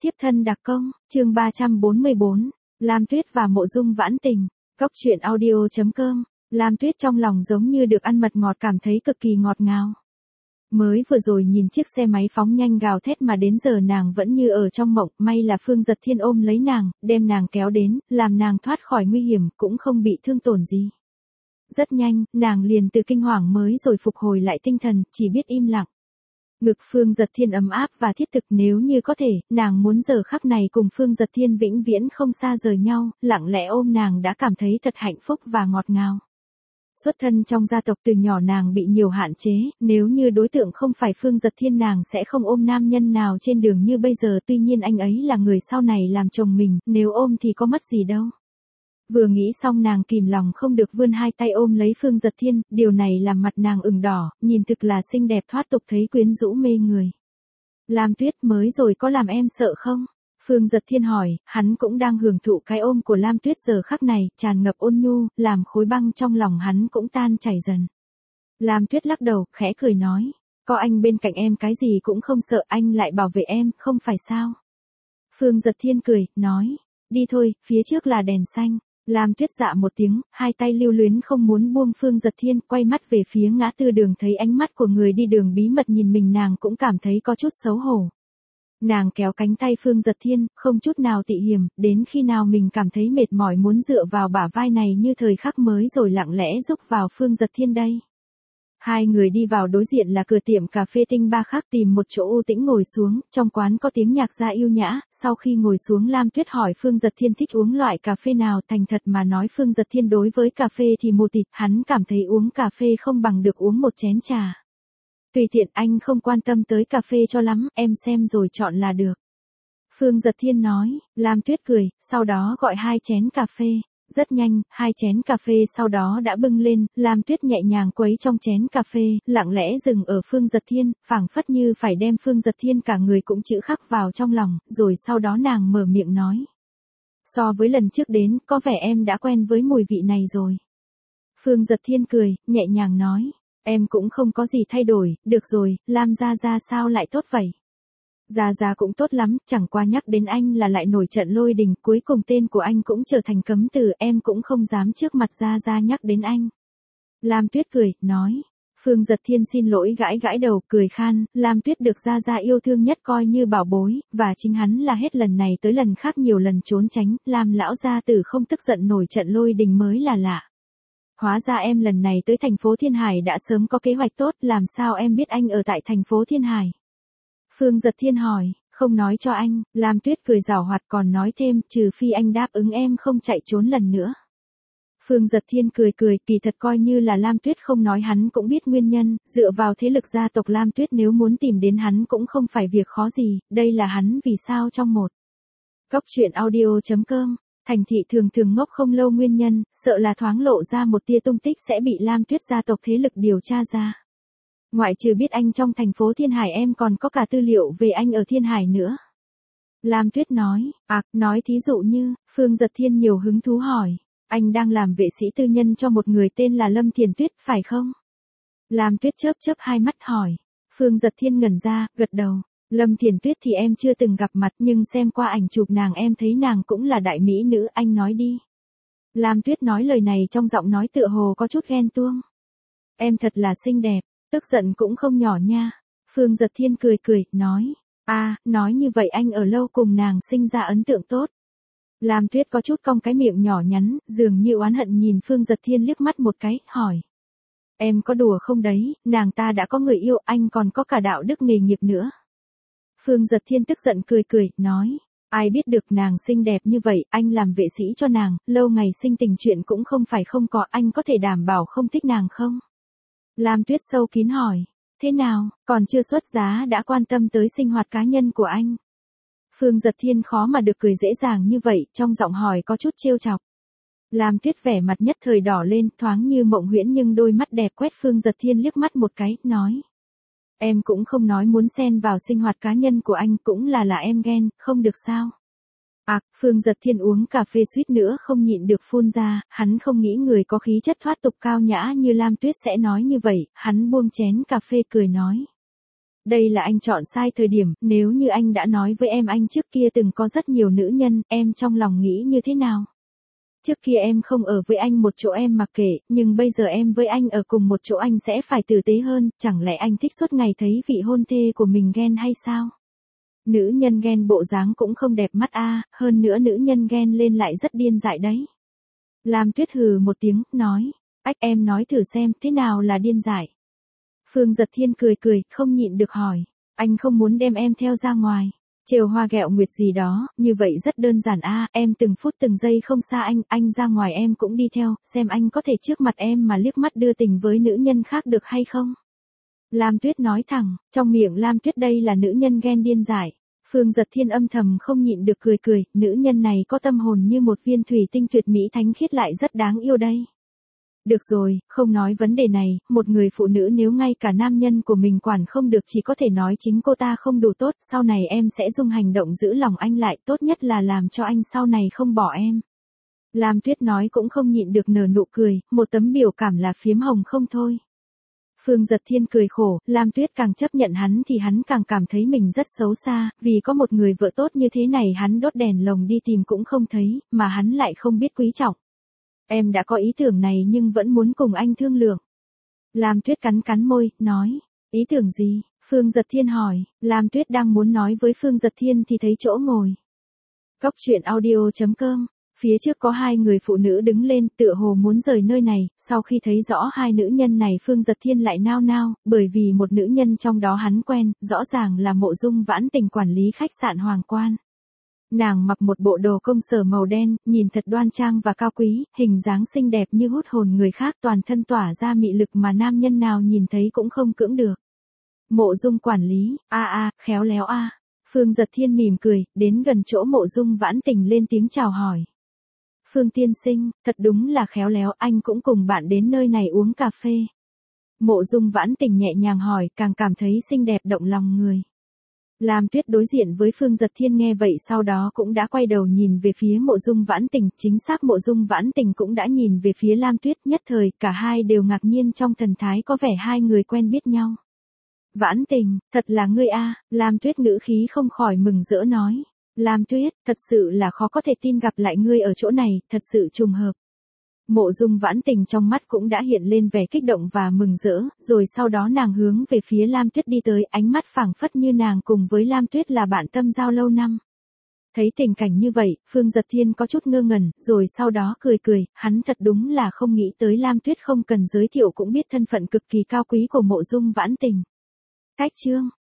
Tiếp thân đặc công, chương 344, Lam Tuyết và Mộ Dung Vãn Tình, Cốc truyện audio.com, Lam Tuyết trong lòng giống như được ăn mật ngọt cảm thấy cực kỳ ngọt ngào. Mới vừa rồi nhìn chiếc xe máy phóng nhanh gào thét mà đến giờ nàng vẫn như ở trong mộng, may là Phương Giật Thiên ôm lấy nàng, đem nàng kéo đến, làm nàng thoát khỏi nguy hiểm, cũng không bị thương tổn gì. Rất nhanh, nàng liền từ kinh hoàng mới rồi phục hồi lại tinh thần, chỉ biết im lặng. Ngực Phương Giật Thiên ấm áp và thiết thực, nếu như có thể, nàng muốn giờ khắc này cùng Phương Giật Thiên vĩnh viễn không xa rời nhau, lặng lẽ ôm nàng đã cảm thấy thật hạnh phúc và ngọt ngào. Xuất thân trong gia tộc từ nhỏ nàng bị nhiều hạn chế, nếu như đối tượng không phải Phương Giật Thiên nàng sẽ không ôm nam nhân nào trên đường như bây giờ, tuy nhiên anh ấy là người sau này làm chồng mình, nếu ôm thì có mất gì đâu. Vừa nghĩ xong nàng kìm lòng không được vươn hai tay ôm lấy Phương Giật Thiên, điều này làm mặt nàng ửng đỏ, nhìn thực là xinh đẹp thoát tục thấy quyến rũ mê người. Lam Tuyết, mới rồi có làm em sợ không? Phương Giật Thiên hỏi, hắn cũng đang hưởng thụ cái ôm của Lam Tuyết giờ khắc này, tràn ngập ôn nhu, làm khối băng trong lòng hắn cũng tan chảy dần. Lam Tuyết lắc đầu, khẽ cười nói, có anh bên cạnh em cái gì cũng không sợ, anh lại bảo vệ em, không phải sao? Phương Giật Thiên cười, nói, đi thôi, phía trước là đèn xanh. Lam Tuyết dạ một tiếng, hai tay lưu luyến không muốn buông Phương Giật Thiên, quay mắt về phía ngã tư đường, thấy ánh mắt của người đi đường bí mật nhìn mình nàng cũng cảm thấy có chút xấu hổ. Nàng kéo cánh tay Phương Giật Thiên, không chút nào tị hiểm, đến khi nào mình cảm thấy mệt mỏi muốn dựa vào bả vai này như thời khắc mới rồi lặng lẽ giúp vào Phương Giật Thiên đây. Hai người đi vào, đối diện là cửa tiệm cà phê Tinh Ba khác, tìm một chỗ u tĩnh ngồi xuống, trong quán có tiếng nhạc gia yêu nhã, sau khi ngồi xuống Lam Tuyết hỏi Phương Giật Thiên thích uống loại cà phê nào, thành thật mà nói Phương Giật Thiên đối với cà phê thì mù tịt, hắn cảm thấy uống cà phê không bằng được uống một chén trà. Tùy tiện, anh không quan tâm tới cà phê cho lắm, em xem rồi chọn là được. Phương Giật Thiên nói, Lam Tuyết cười, sau đó gọi 2 chén cà phê. Rất nhanh, 2 chén cà phê sau đó đã bưng lên, Lam Tuyết nhẹ nhàng quấy trong chén cà phê, lặng lẽ dừng ở Phương Giật Thiên, phảng phất như phải đem Phương Giật Thiên cả người cũng chữ khắc vào trong lòng, rồi sau đó nàng mở miệng nói. So với lần trước đến, có vẻ em đã quen với mùi vị này rồi. Phương Giật Thiên cười, nhẹ nhàng nói, em cũng không có gì thay đổi, được rồi, Lam gia gia sao lại tốt vậy? Gia Gia cũng tốt lắm, chẳng qua nhắc đến anh là lại nổi trận lôi đình, cuối cùng tên của anh cũng trở thành cấm từ, em cũng không dám trước mặt Gia Gia nhắc đến anh. Lam Tuyết cười, nói. Phương Giật Thiên xin lỗi gãi gãi đầu, cười khan, Lam Tuyết được Gia Gia yêu thương nhất coi như bảo bối, và chính hắn là hết lần này tới lần khác nhiều lần trốn tránh, Lam lão gia tử không tức giận nổi trận lôi đình mới là lạ. Hóa ra em lần này tới thành phố Thiên Hải đã sớm có kế hoạch tốt, làm sao em biết anh ở tại thành phố Thiên Hải? Phương Giật Thiên hỏi, không nói cho anh, Lam Tuyết cười giảo hoạt còn nói thêm, trừ phi anh đáp ứng em không chạy trốn lần nữa. Phương Giật Thiên cười cười, kỳ thật coi như là Lam Tuyết không nói hắn cũng biết nguyên nhân, dựa vào thế lực gia tộc Lam Tuyết nếu muốn tìm đến hắn cũng không phải việc khó gì, đây là hắn vì sao trong một. Cốc truyện audio.com, Thành thị thường thường ngốc không lâu nguyên nhân, sợ là thoáng lộ ra một tia tung tích sẽ bị Lam Tuyết gia tộc thế lực điều tra ra. Ngoại trừ biết anh trong thành phố Thiên Hải em còn có cả tư liệu về anh ở Thiên Hải nữa. Lam Tuyết nói, nói thí dụ như, Phương Giật Thiên nhiều hứng thú hỏi, anh đang làm vệ sĩ tư nhân cho một người tên là Lâm Thiền Tuyết, phải không? Lam Tuyết chớp chớp hai mắt hỏi, Phương Giật Thiên ngẩn ra, gật đầu, Lâm Thiền Tuyết thì em chưa từng gặp mặt nhưng xem qua ảnh chụp nàng em thấy nàng cũng là đại mỹ nữ, anh nói đi. Lam Tuyết nói lời này trong giọng nói tựa hồ có chút ghen tuông. Em thật là xinh đẹp. Tức giận cũng không nhỏ nha. Phương Giật Thiên cười cười, nói. Nói như vậy anh ở lâu cùng nàng sinh ra ấn tượng tốt. Lam Tuyết có chút cong cái miệng nhỏ nhắn, dường như oán hận nhìn Phương Giật Thiên liếc mắt một cái, hỏi. Em có đùa không đấy, nàng ta đã có người yêu, anh còn có cả đạo đức nghề nghiệp nữa. Phương Giật Thiên tức giận cười cười, nói. Ai biết được nàng xinh đẹp như vậy, anh làm vệ sĩ cho nàng, lâu ngày sinh tình chuyện cũng không phải không có, anh có thể đảm bảo không thích nàng không? Lam Tuyết sâu kín hỏi, thế nào, còn chưa xuất giá đã quan tâm tới sinh hoạt cá nhân của anh? Phương Giật Thiên khó mà được cười dễ dàng như vậy, trong giọng hỏi có chút trêu chọc. Lam Tuyết vẻ mặt nhất thời đỏ lên, thoáng như mộng huyễn nhưng đôi mắt đẹp quét Phương Giật Thiên liếc mắt một cái, nói. Em cũng không nói muốn xen vào sinh hoạt cá nhân của anh, cũng là em ghen, không được sao? Phương Giật Thiên uống cà phê suýt nữa không nhịn được phun ra, hắn không nghĩ người có khí chất thoát tục cao nhã như Lam Tuyết sẽ nói như vậy, hắn buông chén cà phê cười nói. Đây là anh chọn sai thời điểm, nếu như anh đã nói với em anh trước kia từng có rất nhiều nữ nhân, em trong lòng nghĩ như thế nào? Trước kia em không ở với anh một chỗ em mặc kệ, nhưng bây giờ em với anh ở cùng một chỗ anh sẽ phải tử tế hơn, chẳng lẽ anh thích suốt ngày thấy vị hôn thê của mình ghen hay sao? Nữ nhân ghen bộ dáng cũng không đẹp mắt a, hơn nữa nữ nhân ghen lên lại rất điên dại đấy. Lam Tuyết hừ một tiếng, nói, ách em nói thử xem, thế nào là điên dại? Phương Giật Thiên cười cười, không nhịn được hỏi, anh không muốn đem em theo ra ngoài. Trêu hoa ghẹo nguyệt gì đó, như vậy rất đơn giản a, em từng phút từng giây không xa anh ra ngoài em cũng đi theo, xem anh có thể trước mặt em mà liếc mắt đưa tình với nữ nhân khác được hay không? Lam Tuyết nói thẳng, trong miệng Lam Tuyết đây là nữ nhân ghen điên dại. Phương Giật Thiên âm thầm không nhịn được cười cười, nữ nhân này có tâm hồn như một viên thủy tinh tuyệt mỹ thánh khiết lại rất đáng yêu đây. Được rồi, không nói vấn đề này, một người phụ nữ nếu ngay cả nam nhân của mình quản không được chỉ có thể nói chính cô ta không đủ tốt, sau này em sẽ dùng hành động giữ lòng anh lại, tốt nhất là làm cho anh sau này không bỏ em. Lam Tuyết nói cũng không nhịn được nở nụ cười, một tấm biểu cảm là phiếm hồng không thôi. Phương Giật Thiên cười khổ, Lam Tuyết càng chấp nhận hắn thì hắn càng cảm thấy mình rất xấu xa, vì có một người vợ tốt như thế này hắn đốt đèn lồng đi tìm cũng không thấy, mà hắn lại không biết quý trọng. Em đã có ý tưởng này nhưng vẫn muốn cùng anh thương lượng. Lam Tuyết cắn cắn môi, nói, ý tưởng gì? Phương Giật Thiên hỏi, Lam Tuyết đang muốn nói với Phương Giật Thiên thì thấy chỗ ngồi. Cóc truyện audio.com. Phía trước có hai người phụ nữ đứng lên tựa hồ muốn rời nơi này, sau khi thấy rõ hai nữ nhân này Phương Giật Thiên lại nao nao, bởi vì một nữ nhân trong đó hắn quen, rõ ràng là Mộ Dung Vãn Tình quản lý khách sạn Hoàng Quan. Nàng mặc một bộ đồ công sở màu đen, nhìn thật đoan trang và cao quý, hình dáng xinh đẹp như hút hồn người khác, toàn thân tỏa ra mị lực mà nam nhân nào nhìn thấy cũng không cưỡng được. Mộ Dung quản lý, khéo léo a. Phương Giật Thiên mỉm cười, đến gần chỗ Mộ Dung Vãn Tình lên tiếng chào hỏi. Phương tiên sinh, thật đúng là khéo léo, anh cũng cùng bạn đến nơi này uống cà phê. Mộ Dung Vãn Tình nhẹ nhàng hỏi, càng cảm thấy xinh đẹp động lòng người. Lam Tuyết đối diện với Phương Giật Thiên nghe vậy sau đó cũng đã quay đầu nhìn về phía Mộ Dung Vãn Tình, chính xác Mộ Dung Vãn Tình cũng đã nhìn về phía Lam Tuyết, nhất thời cả hai đều ngạc nhiên trong thần thái có vẻ hai người quen biết nhau. Vãn Tình, thật là ngươi a, Lam Tuyết ngữ khí không khỏi mừng rỡ nói. Lam Tuyết, thật sự là khó có thể tin gặp lại ngươi ở chỗ này, thật sự trùng hợp. Mộ Dung Vãn Tình trong mắt cũng đã hiện lên vẻ kích động và mừng rỡ, rồi sau đó nàng hướng về phía Lam Tuyết đi tới, ánh mắt phảng phất như nàng cùng với Lam Tuyết là bạn tâm giao lâu năm. Thấy tình cảnh như vậy, Phương Giật Thiên có chút ngơ ngẩn, rồi sau đó cười cười, hắn thật đúng là không nghĩ tới Lam Tuyết không cần giới thiệu cũng biết thân phận cực kỳ cao quý của Mộ Dung Vãn Tình. Cách chương